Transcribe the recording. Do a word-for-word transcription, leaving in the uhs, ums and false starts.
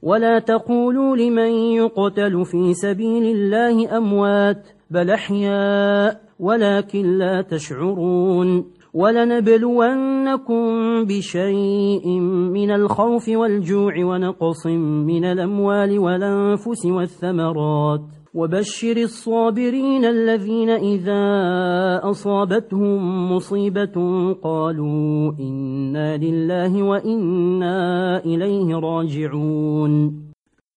ولا تقولوا لمن يقتل في سبيل الله أموات بل أحياء ولكن لا تشعرون ولنبلونكم بشيء من الخوف والجوع ونقص من الأموال والأنفس والثمرات وبشر الصابرين الذين إذا أصابتهم مصيبة قالوا إنا لله وإنا إليه راجعون